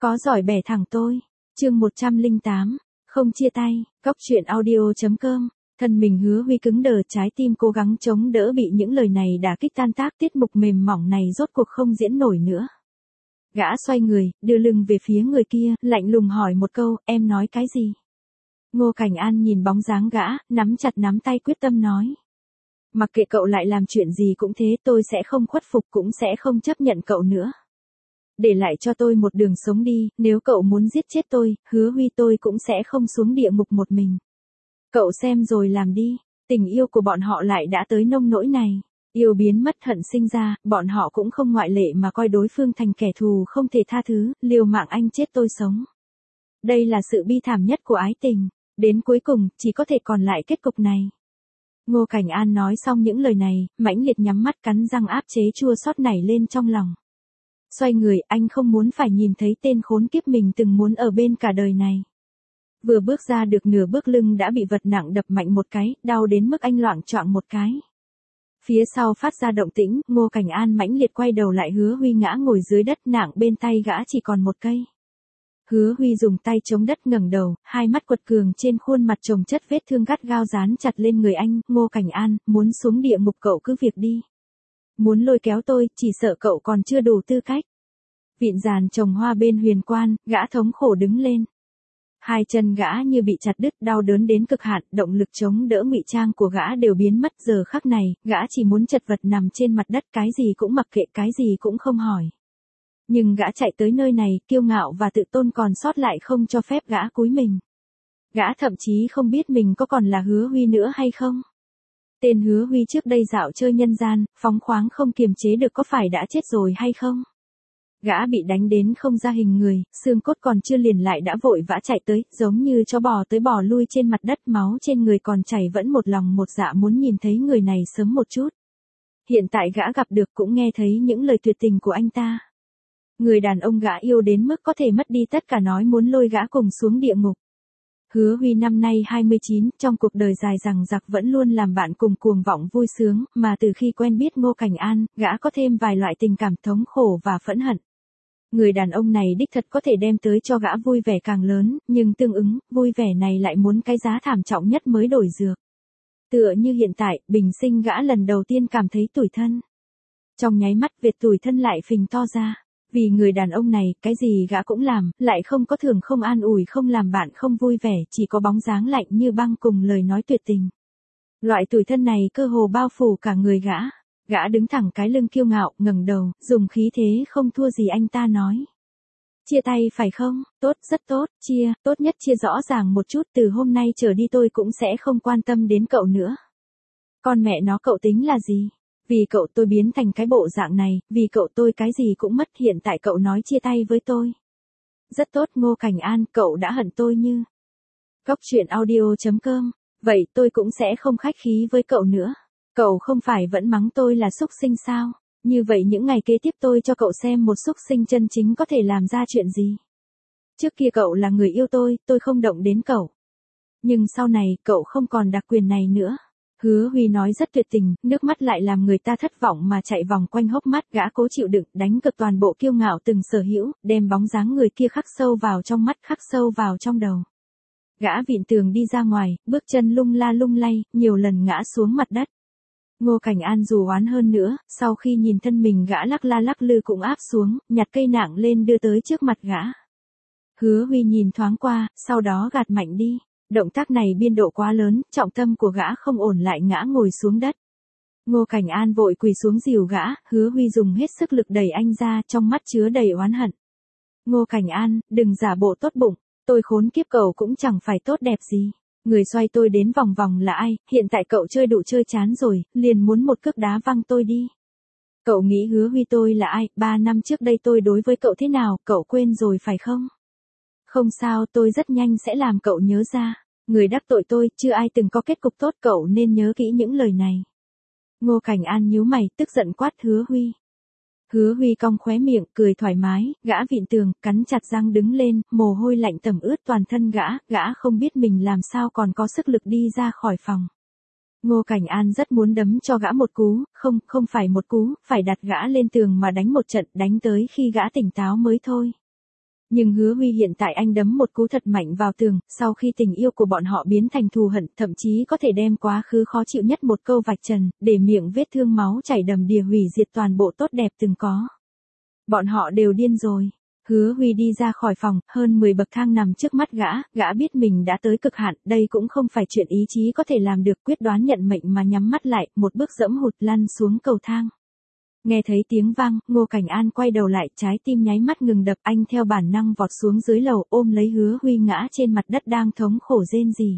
Có giỏi bẻ thẳng tôi. Chương 108. Không chia tay. Cóc truyện audio.com. Thân mình Hứa Huy cứng đờ, trái tim cố gắng chống đỡ bị những lời này đả kích tan tác, tiết mục mềm mỏng này rốt cuộc không diễn nổi nữa. Gã xoay người, đưa lưng về phía người kia, lạnh lùng hỏi một câu, em nói cái gì? Ngô Cảnh An nhìn bóng dáng gã, nắm chặt nắm tay quyết tâm nói. Mặc kệ cậu lại làm chuyện gì cũng thế, tôi sẽ không khuất phục, cũng sẽ không chấp nhận cậu nữa. Để lại cho tôi một đường sống đi, nếu cậu muốn giết chết tôi, Hứa Huy, tôi cũng sẽ không xuống địa ngục một mình. Cậu xem rồi làm đi, tình yêu của bọn họ lại đã tới nông nỗi này. Yêu biến mất hận sinh ra, bọn họ cũng không ngoại lệ mà coi đối phương thành kẻ thù không thể tha thứ, liều mạng anh chết tôi sống. Đây là sự bi thảm nhất của ái tình, đến cuối cùng, chỉ có thể còn lại kết cục này. Ngô Cảnh An nói xong những lời này, mãnh liệt nhắm mắt cắn răng áp chế chua xót nảy lên trong lòng. Xoay người, anh không muốn phải nhìn thấy tên khốn kiếp mình từng muốn ở bên cả đời này. Vừa bước ra được nửa bước, lưng đã bị vật nặng đập mạnh một cái, đau đến mức anh loạng choạng một cái. Phía sau phát ra động tĩnh, Ngô Cảnh An mãnh liệt quay đầu lại, Hứa Huy ngã ngồi dưới đất, nặng bên tay gã chỉ còn một cây. Hứa Huy dùng tay chống đất ngẩng đầu, hai mắt quật cường trên khuôn mặt chồng chất vết thương gắt gao dán chặt lên người anh. Ngô Cảnh An, muốn xuống địa ngục cậu cứ việc đi. Muốn lôi kéo tôi, chỉ sợ cậu còn chưa đủ tư cách. Vịn giàn trồng hoa bên huyền quan, gã thống khổ đứng lên. Hai chân gã như bị chặt đứt, đau đớn đến cực hạn, động lực chống đỡ ngụy trang của gã đều biến mất. Giờ khắc này, gã chỉ muốn chật vật nằm trên mặt đất, cái gì cũng mặc kệ, cái gì cũng không hỏi. Nhưng gã chạy tới nơi này, kiêu ngạo và tự tôn còn sót lại không cho phép gã cúi mình. Gã thậm chí không biết mình có còn là Hứa Huy nữa hay không. Tên Hứa Huy trước đây dạo chơi nhân gian, phóng khoáng không kiềm chế được, có phải đã chết rồi hay không? Gã bị đánh đến không ra hình người, xương cốt còn chưa liền lại đã vội vã chạy tới, giống như chó bò tới bò lui trên mặt đất, máu trên người còn chảy, vẫn một lòng một dạ muốn nhìn thấy người này sớm một chút. Hiện tại gã gặp được, cũng nghe thấy những lời tuyệt tình của anh ta. Người đàn ông gã yêu đến mức có thể mất đi tất cả, nói muốn lôi gã cùng xuống địa ngục. Hứa Huy năm nay 29, trong cuộc đời dài dằng dặc vẫn luôn làm bạn cùng cuồng vọng vui sướng, mà từ khi quen biết Ngô Cảnh An, gã có thêm vài loại tình cảm thống khổ và phẫn hận. Người đàn ông này đích thật có thể đem tới cho gã vui vẻ càng lớn, nhưng tương ứng, vui vẻ này lại muốn cái giá thảm trọng nhất mới đổi dược. Tựa như hiện tại, bình sinh gã lần đầu tiên cảm thấy tủi thân. Trong nháy mắt, vệt tủi thân lại phình to ra. Vì người đàn ông này, cái gì gã cũng làm, lại không có thưởng, không an ủi, không làm bạn, không vui vẻ, chỉ có bóng dáng lạnh như băng cùng lời nói tuyệt tình. Loại tủi thân này cơ hồ bao phủ cả người gã. Gã đứng thẳng cái lưng kiêu ngạo, ngẩng đầu, dùng khí thế không thua gì anh ta nói. Chia tay phải không? Tốt, rất tốt, chia, tốt nhất chia rõ ràng một chút, từ hôm nay trở đi tôi cũng sẽ không quan tâm đến cậu nữa. Con mẹ nó, cậu tính là gì? Vì cậu tôi biến thành cái bộ dạng này, vì cậu tôi cái gì cũng mất, hiện tại cậu nói chia tay với tôi. Rất tốt Ngô Cảnh An, cậu đã hận tôi như. Cóc truyện audio.com. Vậy tôi cũng sẽ không khách khí với cậu nữa. Cậu không phải vẫn mắng tôi là súc sinh sao? Như vậy những ngày kế tiếp tôi cho cậu xem một súc sinh chân chính có thể làm ra chuyện gì. Trước kia cậu là người yêu tôi không động đến cậu. Nhưng sau này, cậu không còn đặc quyền này nữa. Hứa Huy nói rất tuyệt tình, nước mắt lại làm người ta thất vọng mà chạy vòng quanh hốc mắt. Gã cố chịu đựng, đánh cực toàn bộ kiêu ngạo từng sở hữu, đem bóng dáng người kia khắc sâu vào trong mắt, khắc sâu vào trong đầu. Gã vịn tường đi ra ngoài, bước chân lung la lung lay, nhiều lần ngã xuống mặt đất. Ngô Cảnh An dù oán hơn nữa, sau khi nhìn thân mình gã lắc la lắc lư cũng áp xuống, nhặt cây nặng lên đưa tới trước mặt gã. Hứa Huy nhìn thoáng qua, sau đó gạt mạnh đi. Động tác này biên độ quá lớn, trọng tâm của gã không ổn, lại ngã ngồi xuống đất. Ngô Cảnh An vội quỳ xuống dìu gã, Hứa Huy dùng hết sức lực đẩy anh ra, trong mắt chứa đầy oán hận. Ngô Cảnh An, đừng giả bộ tốt bụng, tôi khốn kiếp, cậu cũng chẳng phải tốt đẹp gì. Người xoay tôi đến vòng vòng là ai, hiện tại cậu chơi đủ chơi chán rồi, liền muốn một cước đá văng tôi đi. Cậu nghĩ Hứa Huy tôi là ai, 3 năm trước đây tôi đối với cậu thế nào, cậu quên rồi phải không? Không sao, tôi rất nhanh sẽ làm cậu nhớ ra. Người đắc tội tôi, chưa ai từng có kết cục tốt, cậu nên nhớ kỹ những lời này. Ngô Cảnh An nhíu mày, tức giận quát Hứa Huy. Hứa Huy cong khóe miệng, cười thoải mái, gã vịn tường, cắn chặt răng đứng lên, mồ hôi lạnh tẩm ướt toàn thân gã không biết mình làm sao còn có sức lực đi ra khỏi phòng. Ngô Cảnh An rất muốn đấm cho gã một cú, không phải một cú, phải đặt gã lên tường mà đánh một trận, đánh tới khi gã tỉnh táo mới thôi. Nhưng Hứa Huy hiện tại anh đấm một cú thật mạnh vào tường, sau khi tình yêu của bọn họ biến thành thù hận, thậm chí có thể đem quá khứ khó chịu nhất một câu vạch trần, để miệng vết thương máu chảy đầm đìa hủy diệt toàn bộ tốt đẹp từng có. Bọn họ đều điên rồi. Hứa Huy đi ra khỏi phòng, hơn 10 bậc thang nằm trước mắt gã biết mình đã tới cực hạn, đây cũng không phải chuyện ý chí có thể làm được, quyết đoán nhận mệnh mà nhắm mắt lại, một bước dẫm hụt lăn xuống cầu thang. Nghe thấy tiếng vang, Ngô Cảnh An quay đầu lại, trái tim nháy mắt ngừng đập, anh theo bản năng vọt xuống dưới lầu, ôm lấy Hứa Huy ngã trên mặt đất đang thống khổ rên rỉ.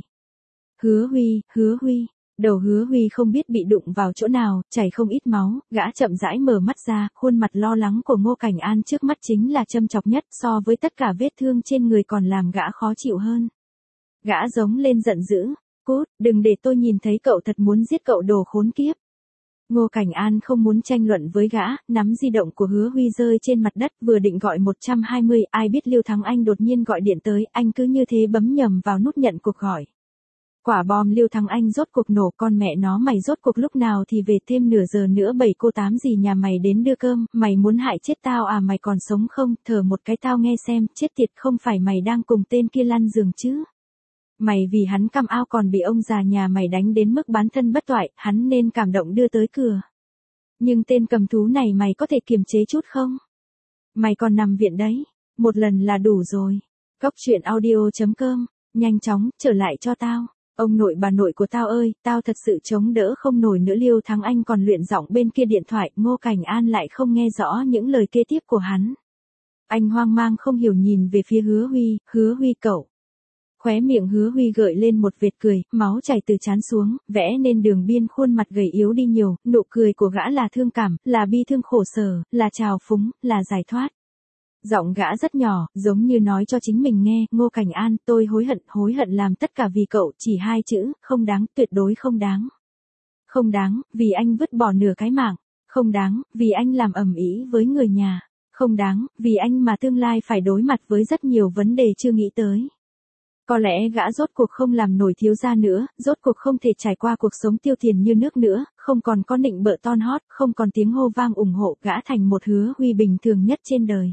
Hứa Huy, đầu Hứa Huy không biết bị đụng vào chỗ nào, chảy không ít máu, gã chậm rãi mở mắt ra, khuôn mặt lo lắng của Ngô Cảnh An trước mắt chính là châm chọc nhất, so với tất cả vết thương trên người còn làm gã khó chịu hơn. Gã giống lên giận dữ, cút, đừng để tôi nhìn thấy cậu, thật muốn giết cậu đồ khốn kiếp. Ngô Cảnh An không muốn tranh luận với gã, nắm di động của Hứa Huy rơi trên mặt đất, vừa định gọi 120, ai biết Lưu Thắng Anh đột nhiên gọi điện tới, anh cứ như thế bấm nhầm vào nút nhận cuộc gọi. Quả bom Lưu Thắng Anh rốt cuộc nổ, con mẹ nó mày rốt cuộc lúc nào thì về, thêm nửa giờ nữa 7 cô 8 gì nhà mày đến đưa cơm, mày muốn hại chết tao à, mày còn sống không, thở một cái tao nghe xem, chết tiệt, không phải mày đang cùng tên kia lăn giường chứ. Mày vì hắn căm ao còn bị ông già nhà mày đánh đến mức bán thân bất toại, hắn nên cảm động đưa tới cửa. Nhưng tên cầm thú này mày có thể kiềm chế chút không? Mày còn nằm viện đấy, một lần là đủ rồi. Cóc truyện audio.com, nhanh chóng, trở lại cho tao. Ông nội bà nội của tao ơi, tao thật sự chống đỡ không nổi nữa. Lưu Thắng Anh còn luyện giọng bên kia điện thoại, Ngô Cảnh An lại không nghe rõ những lời kế tiếp của hắn. Anh hoang mang không hiểu nhìn về phía Hứa Huy cậu. Khóe miệng Hứa Huy gợi lên một vệt cười, máu chảy từ trán xuống, vẽ nên đường biên khuôn mặt gầy yếu đi nhiều, nụ cười của gã là thương cảm, là bi thương khổ sở, là trào phúng, là giải thoát. Giọng gã rất nhỏ, giống như nói cho chính mình nghe, Ngô Cảnh An, tôi hối hận làm tất cả vì cậu, chỉ 2 chữ, không đáng, tuyệt đối không đáng. Không đáng, vì anh vứt bỏ nửa cái mạng. Không đáng, vì anh làm ầm ĩ với người nhà. Không đáng, vì anh mà tương lai phải đối mặt với rất nhiều vấn đề chưa nghĩ tới. Có lẽ gã rốt cuộc không làm nổi thiếu gia nữa, rốt cuộc không thể trải qua cuộc sống tiêu tiền như nước nữa, không còn có nịnh bợ ton hót, không còn tiếng hô vang ủng hộ, gã thành một Hứa Huy bình thường nhất trên đời.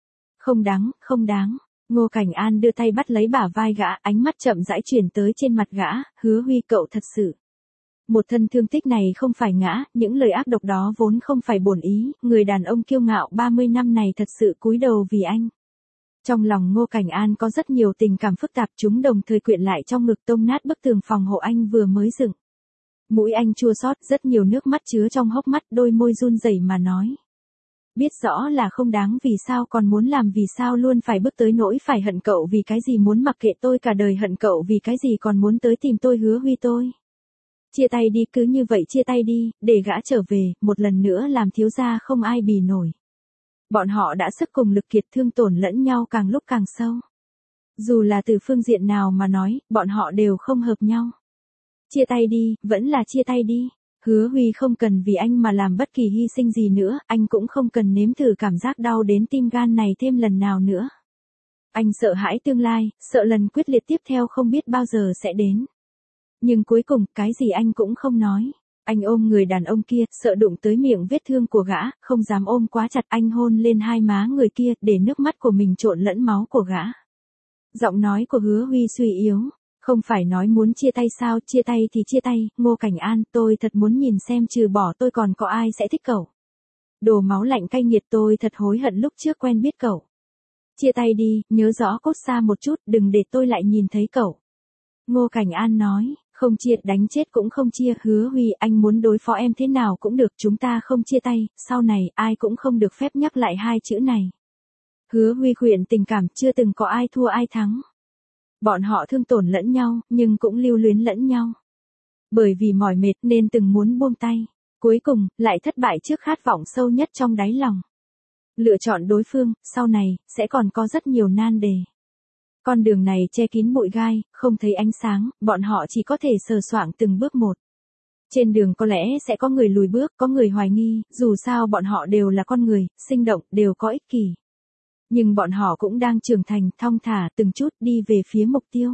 Không đáng. Ngô Cảnh An đưa tay bắt lấy bả vai gã, ánh mắt chậm rãi chuyển tới trên mặt gã, Hứa Huy cậu thật sự. Một thân thương tích này không phải ngã, những lời ác độc đó vốn không phải bổn ý, người đàn ông kiêu ngạo 30 năm này thật sự cúi đầu vì anh. Trong lòng Ngô Cảnh An có rất nhiều tình cảm phức tạp, chúng đồng thời quyện lại trong ngực, tông nát bức tường phòng hộ anh vừa mới dựng. Mũi anh chua xót, rất nhiều nước mắt chứa trong hốc mắt, đôi môi run rẩy mà nói. Biết rõ là không đáng, vì sao còn muốn làm, vì sao luôn phải bước tới nỗi phải hận cậu, vì cái gì muốn mặc kệ tôi cả đời, hận cậu vì cái gì còn muốn tới tìm tôi. Hứa Huy tôi. Chia tay đi, cứ như vậy chia tay đi, để gã trở về, một lần nữa làm thiếu gia không ai bì nổi. Bọn họ đã sức cùng lực kiệt, thương tổn lẫn nhau càng lúc càng sâu. Dù là từ phương diện nào mà nói, bọn họ đều không hợp nhau. Chia tay đi, vẫn là chia tay đi. Hứa Huy không cần vì anh mà làm bất kỳ hy sinh gì nữa, anh cũng không cần nếm thử cảm giác đau đến tim gan này thêm lần nào nữa. Anh sợ hãi tương lai, sợ lần quyết liệt tiếp theo không biết bao giờ sẽ đến. Nhưng cuối cùng, cái gì anh cũng không nói. Anh ôm người đàn ông kia, sợ đụng tới miệng vết thương của gã, không dám ôm quá chặt, anh hôn lên hai má người kia, để nước mắt của mình trộn lẫn máu của gã. Giọng nói của Hứa Huy suy yếu. Không phải nói muốn chia tay sao, chia tay thì chia tay, Ngô Cảnh An, tôi thật muốn nhìn xem trừ bỏ tôi còn có ai sẽ thích cậu. Đồ máu lạnh cay nghiệt, tôi thật hối hận lúc trước quen biết cậu. Chia tay đi, nhớ rõ cốt xa một chút, đừng để tôi lại nhìn thấy cậu. Ngô Cảnh An nói, không chia, đánh chết cũng không chia. Hứa Huy, anh muốn đối phó em thế nào cũng được, chúng ta không chia tay, sau này ai cũng không được phép nhắc lại 2 chữ này. Hứa Huy khuyển tình cảm, chưa từng có ai thua ai thắng. Bọn họ thương tổn lẫn nhau, nhưng cũng lưu luyến lẫn nhau. Bởi vì mỏi mệt nên từng muốn buông tay. Cuối cùng, lại thất bại trước khát vọng sâu nhất trong đáy lòng. Lựa chọn đối phương, sau này, sẽ còn có rất nhiều nan đề. Con đường này che kín bụi gai, không thấy ánh sáng, bọn họ chỉ có thể sờ soạng từng bước một. Trên đường có lẽ sẽ có người lùi bước, có người hoài nghi, dù sao bọn họ đều là con người, sinh động, đều có ích kỷ. Nhưng bọn họ cũng đang trưởng thành, thong thả, từng chút đi về phía mục tiêu.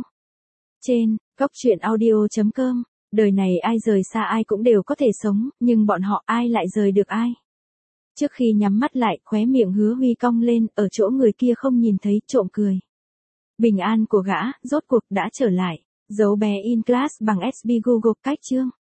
Trên, Cóc truyện audio.com, đời này ai rời xa ai cũng đều có thể sống, nhưng bọn họ ai lại rời được ai? Trước khi nhắm mắt lại, khóe miệng Hứa Huy cong lên, ở chỗ người kia không nhìn thấy, trộm cười. Bình an của gã, rốt cuộc đã trở lại. Dấu bé in class bằng SB Google cách chương.